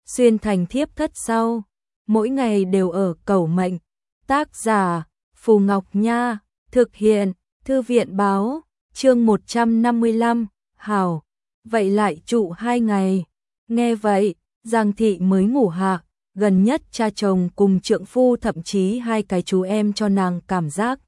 xuyên thành thiếp thất sau, mỗi ngày đều ở cầu mệnh. Tác giả Phù Ngọc Nha, thực hiện Thư viện Báo, chương 155, hảo, vậy lại trụ 2 ngày. Nghe vậy, Giang Thị mới ngủ hạ, gần nhất cha chồng cùng trượng phu thậm chí 2 cái chú em cho nàng cảm giác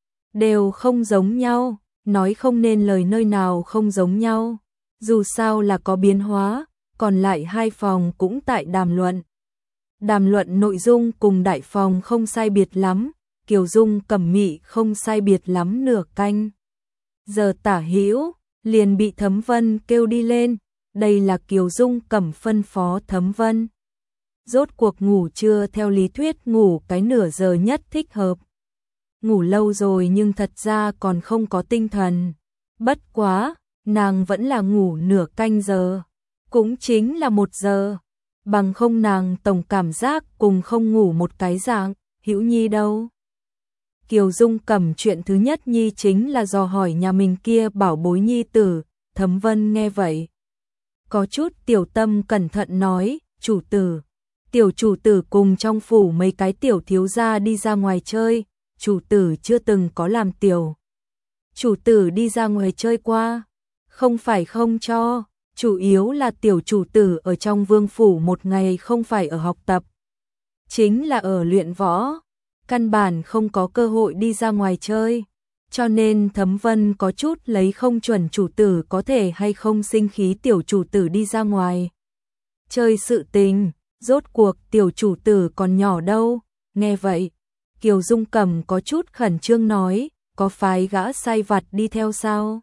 đều không giống nhau, nói không nên lời nơi nào không giống nhau. Dù sao là có biến hóa, còn lại 2 phòng cũng tại đàm luận. Đàm luận nội dung cùng đại phòng không sai biệt lắm, Kiều Dung Cẩm Mị không sai biệt lắm nửa canh. Giờ tả hữu, liền bị Thấm Vân kêu đi lên, đây là Kiều Dung Cẩm phân phó Thấm Vân. Rốt cuộc ngủ trưa theo lý thuyết ngủ cái nửa giờ nhất thích hợp. Ngủ lâu rồi nhưng thật ra còn không có tinh thần. Bất quá, nàng vẫn là ngủ nửa canh giờ, cũng chính là 1 giờ. Bằng không nàng tổng cảm giác cùng không ngủ một cái dạng. Hữu Nhi đâu? Kiều Dung Cẩm chuyện thứ nhất Nhi chính là dò hỏi nhà mình kia bảo bối nhi tử. Thấm Vân nghe vậy, có chút tiểu tâm cẩn thận nói, chủ tử, tiểu chủ tử cùng trong phủ mấy cái tiểu thiếu gia đi ra ngoài chơi, chủ tử chưa từng có làm tiểu chủ tử đi ra ngoài chơi qua. Không phải không cho, chủ yếu là tiểu chủ tử ở trong vương phủ 1 ngày không phải ở học tập, chính là ở luyện võ, căn bản không có cơ hội đi ra ngoài chơi. Cho nên Thấm Vân có chút lấy không chuẩn chủ tử có thể hay không sinh khí tiểu chủ tử đi ra ngoài chơi sự tình, rốt cuộc tiểu chủ tử còn nhỏ đâu. Nghe vậy, Kiều Dung Cẩm có chút khẩn trương nói, có phái gã sai vặt đi theo sao?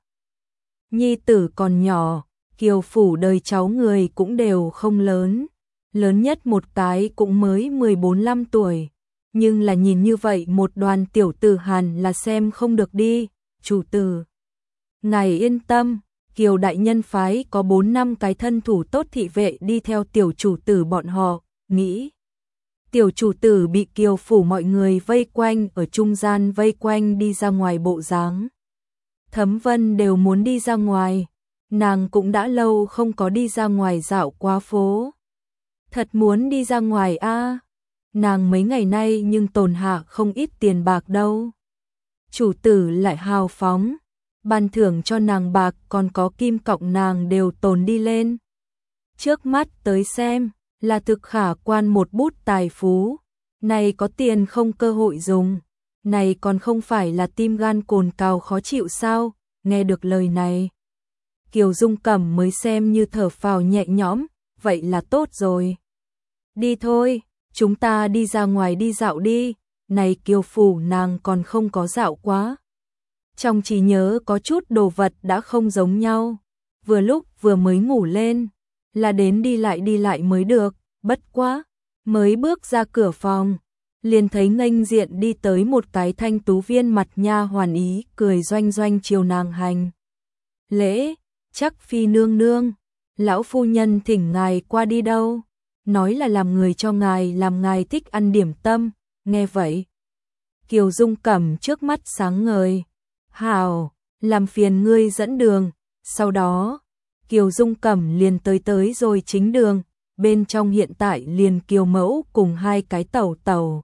Nhi tử còn nhỏ, Kiều phủ đời cháu người cũng đều không lớn, lớn nhất một cái cũng mới 14-15 tuổi. Nhưng là nhìn như vậy một đoàn tiểu tử hàn là xem không được đi, chủ tử. Ngài yên tâm, Kiều đại nhân phái có 4-5 cái thân thủ tốt thị vệ đi theo tiểu chủ tử bọn họ, nghĩ. Tiểu chủ tử bị Kiều phủ mọi người vây quanh ở trung gian vây quanh đi ra ngoài bộ dáng. Thấm Vân đều muốn đi ra ngoài, nàng cũng đã lâu không có đi ra ngoài dạo qua phố. Thật muốn đi ra ngoài a. Nàng mấy ngày nay nhưng tồn hạ không ít tiền bạc đâu. Chủ tử lại hào phóng, ban thưởng cho nàng bạc còn có kim cọng nàng đều tồn đi lên. Trước mắt tới xem, là thực khả quan một bút tài phú, này có tiền không cơ hội dùng, này còn không phải là tim gan cồn cào khó chịu sao? Nghe được lời này, Kiều Dung Cẩm mới xem như thở phào nhẹ nhõm, vậy là tốt rồi. Đi thôi, chúng ta đi ra ngoài đi dạo đi, này Kiều phủ nàng còn không có dạo quá. Trong trí nhớ có chút đồ vật đã không giống nhau, vừa lúc vừa mới ngủ lên, là đến đi lại mới được, bất quá, mới bước ra cửa phòng, liền thấy nghênh diện đi tới một cái thanh tú viên mặt nha hoàn ý cười doanh doanh chiều nàng hành lễ. Chắc phi nương nương, lão phu nhân thỉnh ngài qua đi đâu, nói là làm người cho ngài làm ngài thích ăn điểm tâm. Nghe vậy, Kiều Dung Cẩm trước mắt sáng ngời, hảo, làm phiền ngươi dẫn đường. Sau đó, Kiều Dung Cẩm liền tới rồi chính đường, bên trong hiện tại liền Kiều mẫu cùng 2 cái tẩu tẩu.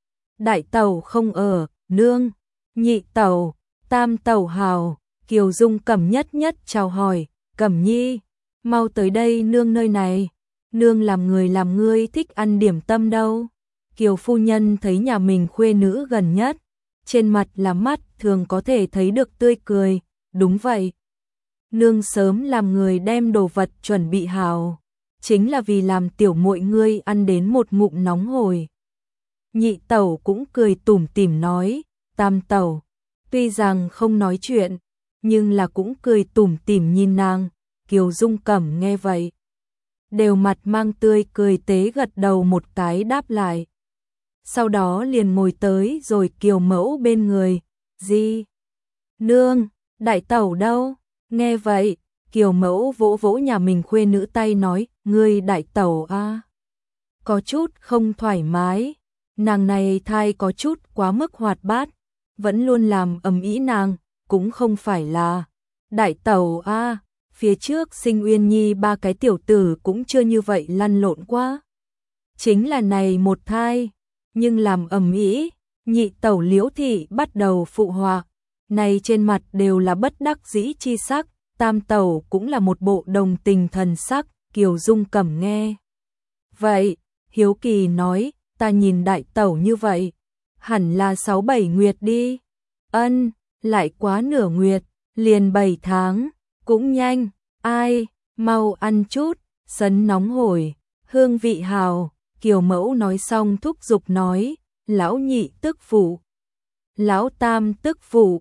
Đại tẩu không ở, nương, nhị tẩu, tam tẩu hào. Kiều Dung Cẩm nhất chào hỏi, Cẩm nhi, mau tới đây nương nơi này, nương làm người làm ngươi thích ăn điểm tâm đâu. Kiều phu nhân thấy nhà mình khuê nữ gần nhất, trên mặt là mắt thường có thể thấy được tươi cười, đúng vậy. Nương sớm làm người đem đồ vật chuẩn bị hào, chính là vì làm tiểu muội ngươi ăn đến một ngụm nóng hổi. Nhị tẩu cũng cười tủm tỉm nói, tam tẩu, tuy rằng không nói chuyện, nhưng là cũng cười tủm tỉm nhìn nàng. Kiều Dung Cẩm nghe vậy, đều mặt mang tươi cười tế gật đầu một cái đáp lại. Sau đó liền ngồi tới rồi Kiều mẫu bên người, gì? Nương, đại tẩu đâu? Nghe vậy, Kiều mẫu vỗ vỗ nhà mình khuê nữ tay nói, ngươi đại tẩu a, có chút không thoải mái, nàng này thai có chút quá mức hoạt bát, vẫn luôn làm ầm ĩ nàng, cũng không phải là đại tẩu a, phía trước Sinh Uyên Nhi ba cái tiểu tử cũng chưa như vậy lăn lộn quá. Chính là này một thai, nhưng làm ầm ĩ, nhị tẩu Liễu thị bắt đầu phụ họa, này trên mặt đều là bất đắc dĩ chi sắc, tam tẩu cũng là một bộ đồng tình thần sắc, Kiều Dung Cẩm nghe. Vậy, hiếu kỳ nói, ta nhìn đại tẩu như vậy, hẳn là 6-7 nguyệt đi. Ân, lại quá nửa nguyệt, liền 7 tháng, cũng nhanh, ai, mau ăn chút, sấn nóng hổi, hương vị hào. Kiều mẫu nói xong thúc giục nói, lão nhị tức phụ, lão tam tức phụ,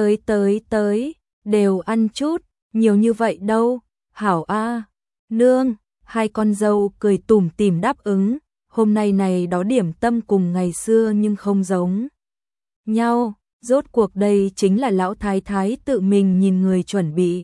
tới, đều ăn chút, nhiều như vậy đâu, hảo a, nương, hai con dâu cười tủm tỉm đáp ứng, hôm nay này đó điểm tâm cùng ngày xưa nhưng không giống nhau, rốt cuộc đây chính là lão thái thái tự mình nhìn người chuẩn bị.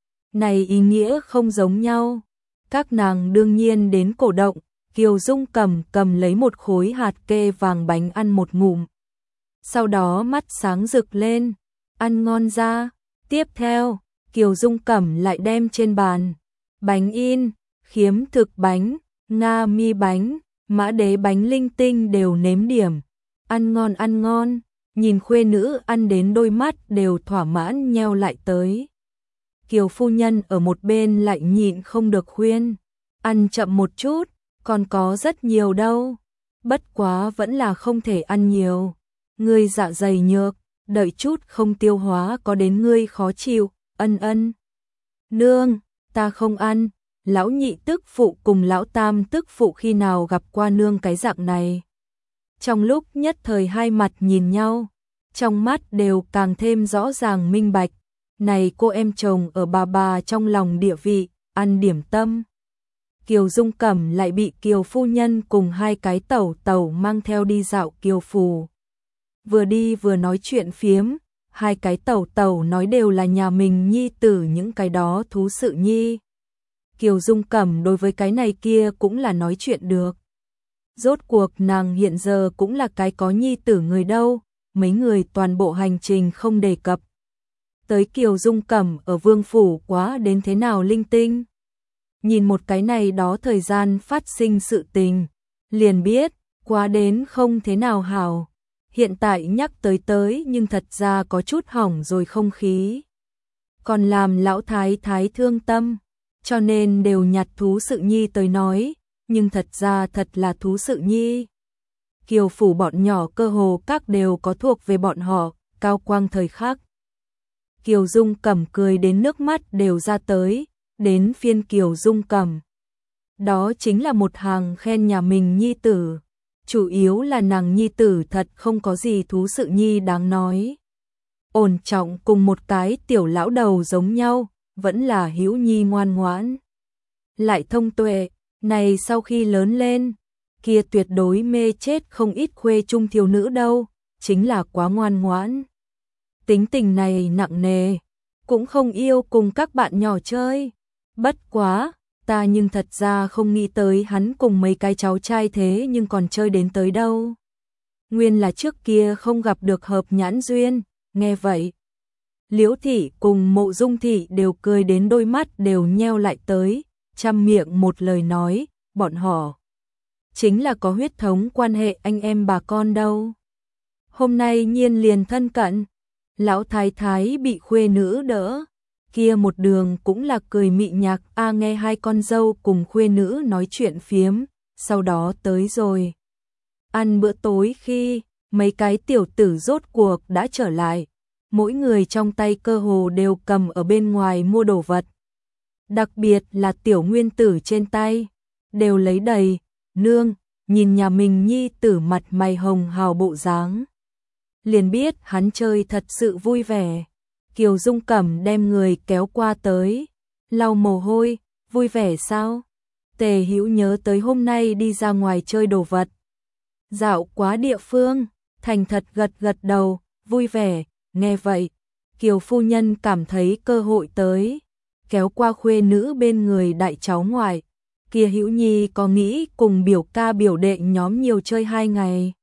Này ý nghĩa không giống nhau, các nàng đương nhiên đến cổ động. Kiều Dung cầm lấy một khối hạt kê vàng bánh ăn một ngụm. Sau đó mắt sáng rực lên, ăn ngon ra. Tiếp theo, Kiều Dung Cẩm lại đem trên bàn bánh in, khiếm thực bánh, nga mi bánh, mã đế bánh linh tinh đều nếm điểm. Ăn ngon, nhìn khuê nữ ăn đến đôi mắt đều thỏa mãn nheo lại tới. Kiều phu nhân ở một bên lại nhịn không được khuyên, ăn chậm một chút. Còn có rất nhiều đâu, bất quá vẫn là không thể ăn nhiều. Ngươi dạ dày nhược, đợi chút không tiêu hóa có đến ngươi khó chịu, ân. Nương, ta không ăn, lão nhị tức phụ cùng lão tam tức phụ khi nào gặp qua nương cái dạng này. Trong lúc nhất thời hai mặt nhìn nhau, trong mắt đều càng thêm rõ ràng minh bạch. Này cô em chồng ở bà trong lòng địa vị, ăn điểm tâm. Kiều Dung Cẩm lại bị Kiều phu nhân cùng hai cái tẩu mang theo đi dạo Kiều phủ. Vừa đi vừa nói chuyện phiếm, hai cái tẩu nói đều là nhà mình nhi tử những cái đó thú sự nhi. Kiều Dung Cẩm đối với cái này kia cũng là nói chuyện được. Rốt cuộc nàng hiện giờ cũng là cái có nhi tử người đâu, mấy người toàn bộ hành trình không đề cập. Tới Kiều Dung Cẩm ở vương phủ quá đến thế nào linh tinh. Nhìn một cái này đó thời gian phát sinh sự tình, liền biết, quá đến không thế nào hảo. Hiện tại nhắc tới nhưng thật ra có chút hỏng rồi không khí. Còn làm lão thái thái thương tâm, cho nên đều nhặt thú sự nhi tới nói, nhưng thật ra thật là thú sự nhi. Kiều phủ bọn nhỏ cơ hồ các đều có thuộc về bọn họ, cao quang thời khắc. Kiều Dung Cẩm cười đến nước mắt đều ra tới. Đến phiên Kiều Dung Cẩm. Đó chính là một hàng khen nhà mình nhi tử. Chủ yếu là nàng nhi tử thật không có gì thú sự nhi đáng nói. Ổn trọng cùng một cái tiểu lão đầu giống nhau, vẫn là hữu nhi ngoan ngoãn. Lại thông tuệ, này sau khi lớn lên, kia tuyệt đối mê chết không ít khuê trung thiếu nữ đâu, chính là quá ngoan ngoãn. Tính tình này nặng nề, cũng không yêu cùng các bạn nhỏ chơi. Bất quá, ta nhưng thật ra không nghĩ tới hắn cùng mấy cái cháu trai thế nhưng còn chơi đến tới đâu. Nguyên là trước kia không gặp được hợp nhãn duyên, nghe vậy. Liễu thị cùng Mộ Dung thị đều cười đến đôi mắt đều nheo lại tới, trăm miệng một lời nói, bọn họ chính là có huyết thống quan hệ anh em bà con đâu. Hôm nay nhiên liền thân cận, lão thái thái bị khuê nữ đỡ. Kia một đường cũng là cười mị nhạc nghe hai con dâu cùng khuê nữ nói chuyện phiếm, sau đó tới rồi. Ăn bữa tối khi mấy cái tiểu tử rốt cuộc đã trở lại, mỗi người trong tay cơ hồ đều cầm ở bên ngoài mua đồ vật. Đặc biệt là tiểu nguyên tử trên tay, đều lấy đầy, nương, nhìn nhà mình nhi tử mặt mày hồng hào bộ dáng. Liền biết hắn chơi thật sự vui vẻ. Kiều Dung Cẩm đem người kéo qua tới, lau mồ hôi, vui vẻ sao? Tề Hữu nhớ tới hôm nay đi ra ngoài chơi đồ vật. Dạo quá địa phương, thành thật gật đầu, vui vẻ, nghe vậy. Kiều phu nhân cảm thấy cơ hội tới, kéo qua khuê nữ bên người đại cháu ngoại. Kia Hữu Nhi có nghĩ cùng biểu ca biểu đệ nhóm nhiều chơi 2 ngày.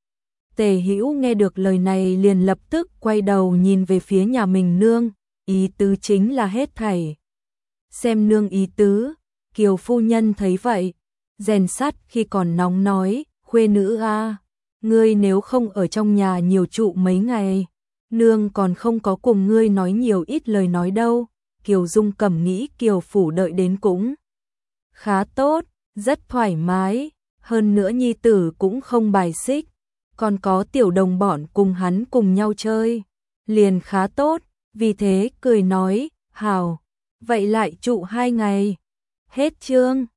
Tề Hữu nghe được lời này liền lập tức quay đầu nhìn về phía nhà mình nương, ý tứ chính là hết thảy xem nương ý tứ, Kiều phu nhân thấy vậy, rèn sắt khi còn nóng nói, khuê nữ a, ngươi nếu không ở trong nhà nhiều trụ mấy ngày, nương còn không có cùng ngươi nói nhiều ít lời nói đâu. Kiều Dung Cẩm nghĩ Kiều phủ đợi đến cũng khá tốt, rất thoải mái, hơn nữa nhi tử cũng không bài xích, còn có tiểu đồng bọn cùng hắn cùng nhau chơi, liền khá tốt, vì thế cười nói, hảo, vậy lại trụ 2 ngày. Hết chương.